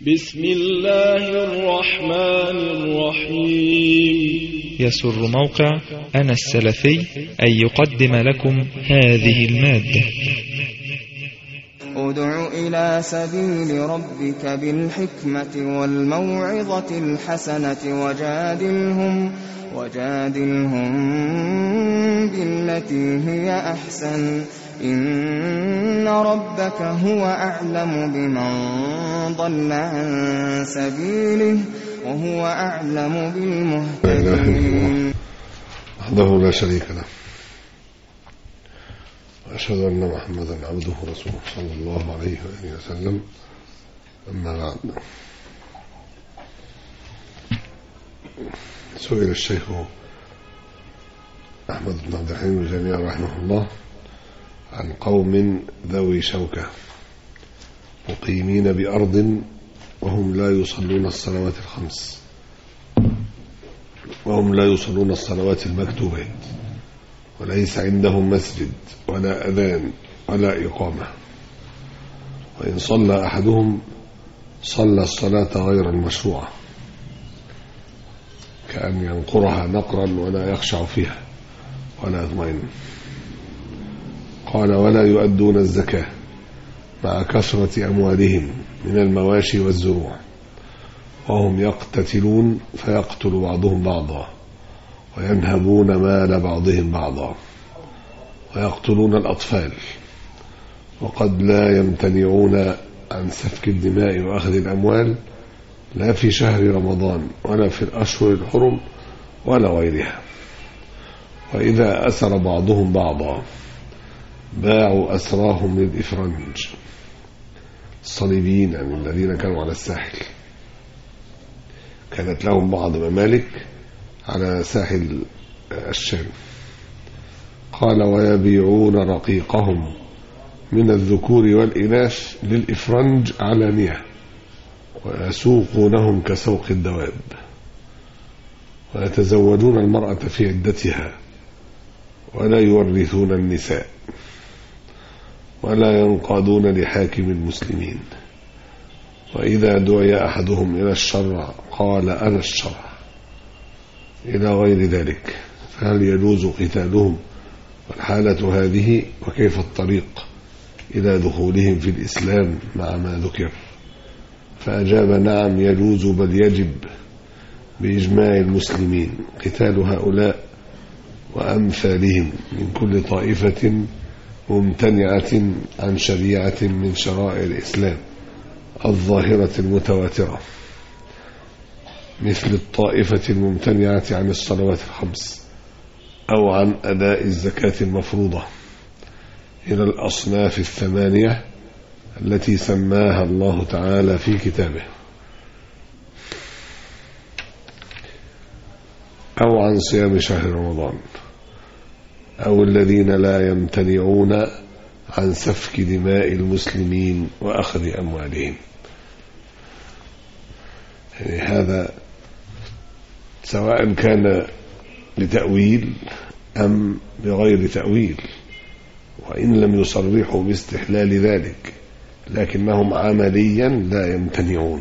بسم الله الرحمن الرحيم. يسر موقع أنا السلفي أن يقدم لكم هذه المادة. ادع إلى سبيل ربك بالحكمة والموعظة الحسنة وجادلهم بالتي هي أحسن إن ربك هو أعلم بمن ضل عن سبيله وهو أعلم بالمهتدين. وحده لا شريك له وأشهد أن محمدا عبده ورسوله صلى الله عليه وآله وسلم. أما بعد، سئل الشيخ أحمد بن عبد الحليم الجامعي رحمه الله عن قوم ذوي شوكة مقيمين بأرض وهم لا يصلون الصلوات الخمس، وهم لا يصلون الصلوات المكتوبات، وليس عندهم مسجد ولا أذان ولا إقامة، وإن صلى أحدهم صلى الصلاة غير المشروعة كأن ينقرها نقرا ولا يخشع فيها ولا يطمئن. قال: ولا يؤدون الزكاة مع كثرة أموالهم من المواشي والزروع، وهم يقتتلون فيقتل بعضهم بعضا، وينهبون مال بعضهم بعضا، ويقتلون الأطفال، وقد لا يمتنعون عن سفك الدماء وأخذ الأموال لا في شهر رمضان ولا في الأشهر الحرم ولا غيرها. وإذا أسر بعضهم بعضا باعوا أسراهم للإفرنج الصليبيين، يعني الذين كانوا على الساحل، كانت لهم بعض ممالك على ساحل الشام. قال: ويبيعون رقيقهم من الذكور والإناث للإفرنج علانية، ويسوقونهم كسوق الدواب، ويتزوجون المرأة في عدتها، ولا يورثون النساء، ولا ينقادون لحاكم المسلمين، وإذا دعي أحدهم إلى الشرع قال: أنا الشرع، إلى غير ذلك. فهل يجوز قتالهم والحالة هذه؟ وكيف الطريق إلى دخولهم في الإسلام مع ما ذكر؟ فأجاب: نعم يجوز، بل يجب بإجماع المسلمين قتال هؤلاء وأمثالهم من كل طائفة ممتنعة عن شريعة من شرائع الإسلام الظاهرة المتواترة، مثل الطائفة الممتنعة عن الصلوات الخمس أو عن أداء الزكاة المفروضة، إلى الأصناف الثمانية التي سماها الله تعالى في كتابه، أو عن صيام شهر رمضان، أو الذين لا يمتنعون عن سفك دماء المسلمين وأخذ أموالهم. يعني هذا سواء كان لتأويل أم بغير تأويل، وإن لم يصرحوا باستحلال ذلك لكنهم عمليا لا يمتنعون.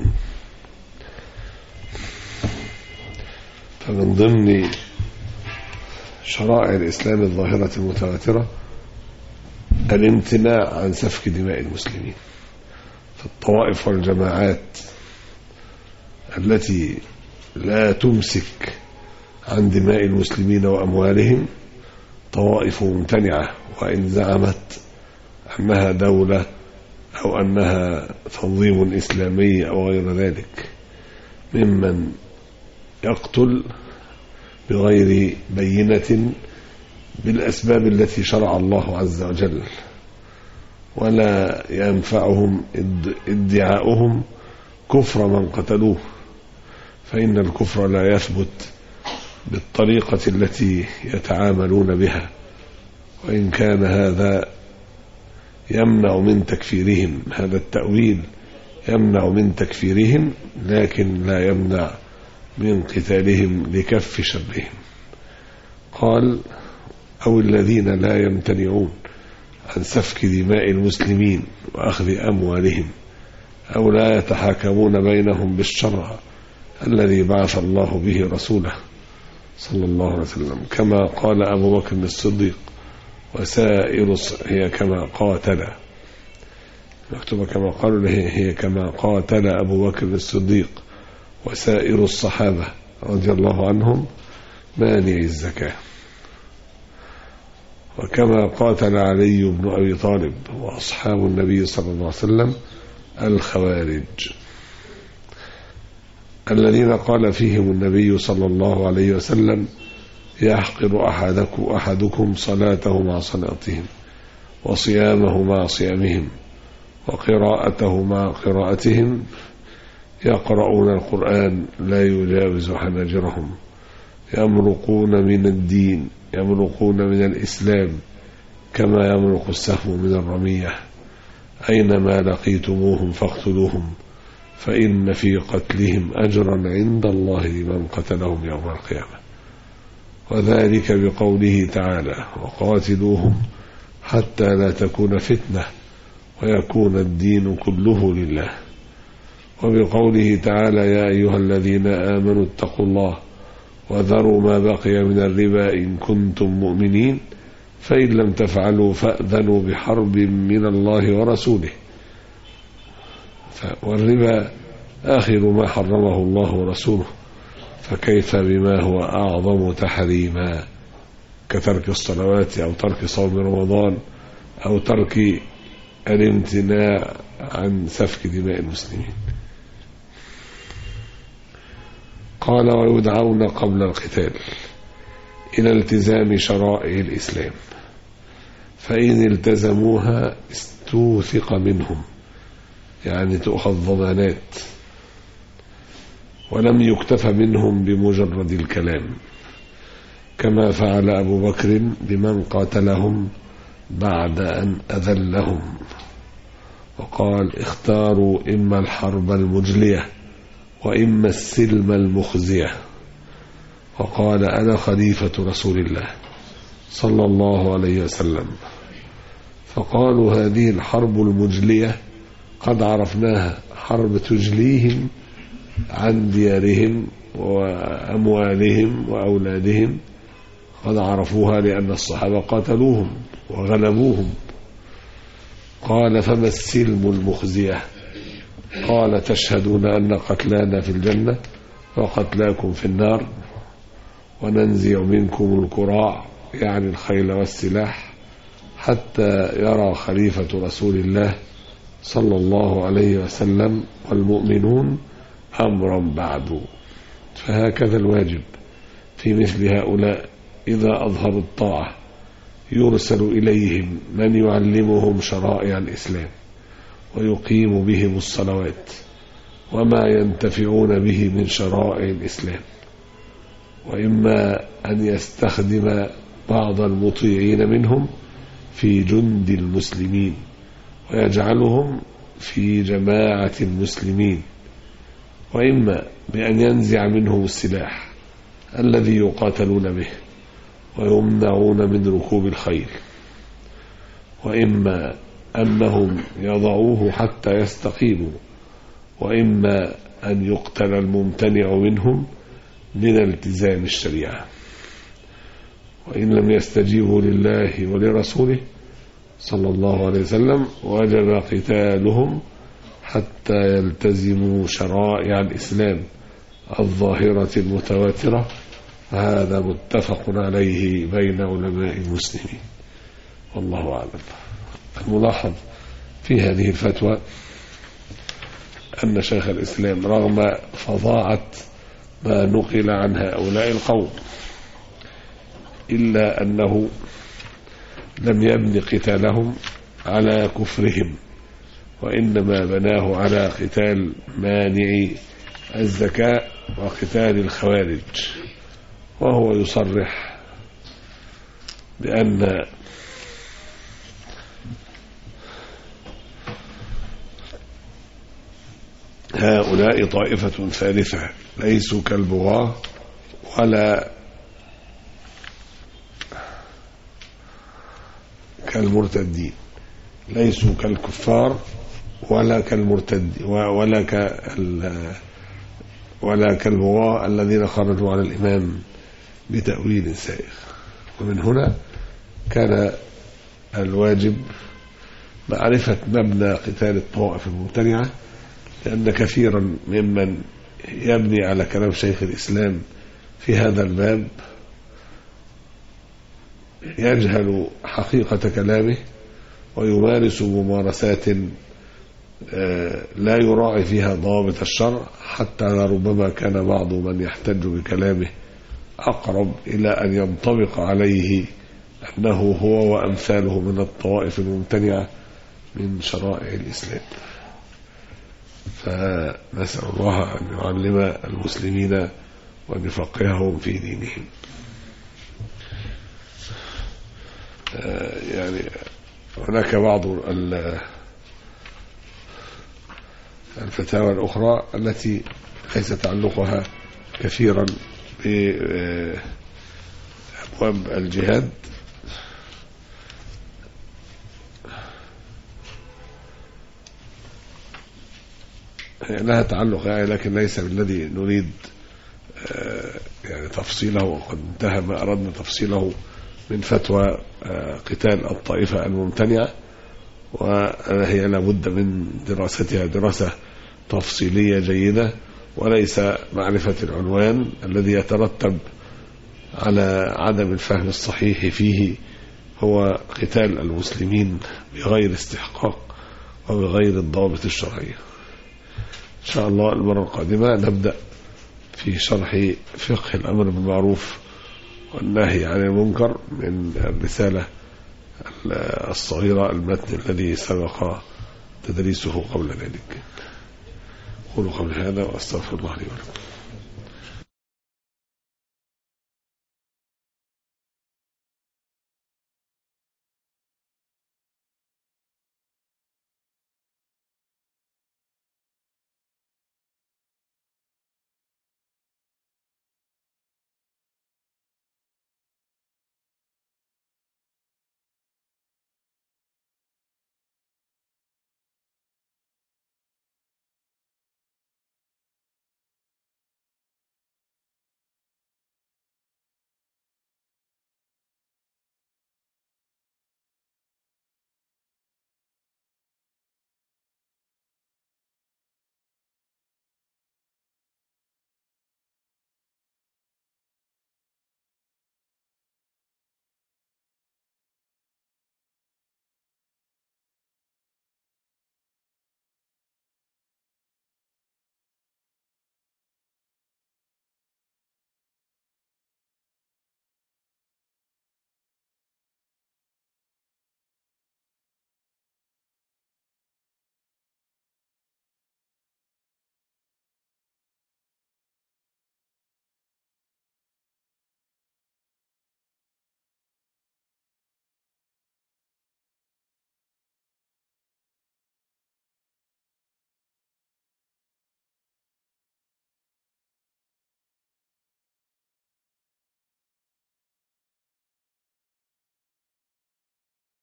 فمن ضمن شرائع الإسلام الظاهرة المتواترة الامتناع عن سفك دماء المسلمين. فالطوائف والجماعات التي لا تمسك عن دماء المسلمين وأموالهم طوائف ممتنعة، وإن زعمت أنها دولة أو أنها تنظيم إسلامي أو غير ذلك، ممن يقتل بغير بينة بالأسباب التي شرع الله عز وجل، ولا ينفعهم ادعاؤهم كفر من قتلوه، فإن الكفر لا يثبت بالطريقة التي يتعاملون بها، وإن كان هذا يمنع من تكفيرهم، هذا التأويل يمنع من تكفيرهم، لكن لا يمنع من قتالهم لكف شرهم. قال: أو الذين لا يمتنعون عن سفك دماء المسلمين وأخذ أموالهم، أو لا يتحاكمون بينهم بالشرع الذي بعث الله به رسوله صلى الله عليه وسلم، كما قال أبو بكر الصديق وسائر هي كما قاتل، مكتوبة كما قالوا هي كما قاتل أبو بكر الصديق وسائر الصحابة رضي الله عنهم مانع الزكاة، وكما قاتل علي بن أبي طالب وأصحاب النبي صلى الله عليه وسلم الخوارج الذين قال فيهم النبي صلى الله عليه وسلم: يحقر أحدكم صلاته مع صلاتهم، وصيامه مع صيامهم، وقراءته مع قراءتهم، يقرؤون القرآن لا يجاوز حناجرهم، يمرقون من الدين، يمرقون من الإسلام كما يمرق السهم من الرمية، أينما لقيتموهم فاقتلوهم، فإن في قتلهم أجرا عند الله لمن قتلهم يوم القيامة. وذلك بقوله تعالى: وقاتلوهم حتى لا تكون فتنة ويكون الدين كله لله. وبقوله تعالى: يا أيها الذين آمنوا اتقوا الله وذروا ما بقي من الربا إن كنتم مؤمنين، فإن لم تفعلوا فأذنوا بحرب من الله ورسوله. والربا آخر ما حرمه الله ورسوله، فكيف بما هو أعظم تحريما كترك الصلوات أو ترك صوم رمضان أو ترك الامتناع عن سفك دماء المسلمين. قال: ويدعون قبل القتال إلى التزام شرائع الإسلام، فإن التزموها استوثق منهم، يعني تؤخذ ضمانات، ولم يكتف منهم بمجرد الكلام، كما فعل أبو بكر بمن قاتلهم بعد أن أذلهم، وقال: اختاروا إما الحرب المجلية وإما السلم المخزية. وقال: أنا خليفة رسول الله صلى الله عليه وسلم. فقالوا: هذه الحرب المجلية قد عرفناها، حرب تجليهم عن ديارهم وأموالهم وأولادهم، قد عرفوها لأن الصحابة قاتلوهم وغلبوهم. قال: فما السلم المخزية؟ قال: تشهدون أن قتلانا في الجنة وقتلاكم في النار، وننزع منكم الكراع، يعني الخيل والسلاح، حتى يرى خليفة رسول الله صلى الله عليه وسلم والمؤمنون أمرا بعد. فهكذا الواجب في مثل هؤلاء، إذا أظهروا الطاعة يرسل إليهم من يعلمهم شرائع الإسلام ويقيم بهم الصلوات وما ينتفعون به من شرائع الإسلام، وإما أن يستخدم بعض المطيعين منهم في جند المسلمين ويجعلهم في جماعة المسلمين، وإما بأن ينزع منهم السلاح الذي يقاتلون به ويمنعون من ركوب الخيل، وإما أنهم يضعوه حتى يستقيموا، وإما أن يقتل الممتنع منهم من التزام الشريعة. وإن لم يستجيبوا لله ولرسوله صلى الله عليه وسلم وجب قتالهم حتى يلتزموا شرائع الإسلام الظاهرة المتواترة، هذا متفق عليه بين علماء المسلمين، والله أعلم. الملاحظ في هذه الفتوى أن شيخ الإسلام رغم فظاعة ما نقل عن هؤلاء القوم إلا أنه لم يبن قتالهم على كفرهم، وإنما بناه على قتال مانع الزكاة وقتال الخوارج. وهو يصرح بأن هؤلاء طائفة ثالثة ليسوا كالبغاة ولا كالمرتدين، ليسوا كالكفار ولا كالمرتد ولا كالبغاة الذين خرجوا على الإمام بتأويل سائغ. ومن هنا كان الواجب معرفة مبنى قتال الطوائف الممتنعة، لأن كثيرا ممن يبني على كلام شيخ الإسلام في هذا الباب يجهل حقيقة كلامه ويمارس ممارسات لا يراعي فيها ضوابط الشرع، حتى ربما كان بعض من يحتج بكلامه أقرب إلى أن ينطبق عليه أنه هو وأمثاله من الطوائف الممتنعة من شرائع الإسلام. فنسأل الله أن يعلم المسلمين وأن يفقههم في دينهم. يعني هناك بعض الفتاوى الأخرى التي ليس تعلقها كثيرا بأبواب الجهاد، لها تعلق يعني، لكن ليس بالذي نريد يعني تفصيله، وقد انتهى ما أردنا تفصيله من فتوى قتال الطائفة الممتنعة، وهي لابد من دراستها دراسة تفصيلية جيدة، وليس معرفة العنوان الذي يترتب على عدم الفهم الصحيح فيه هو قتال المسلمين بغير استحقاق وبغير الضوابط الشرعية. إن شاء الله المرة القادمة نبدأ في شرح فقه الأمر بالمعروف والنهي عن المنكر من الرسالة الصغيرة المتن الذي سبق تدريسه قبل ذلك. قولوا قبل هذا وأستغفر الله لي ولكم.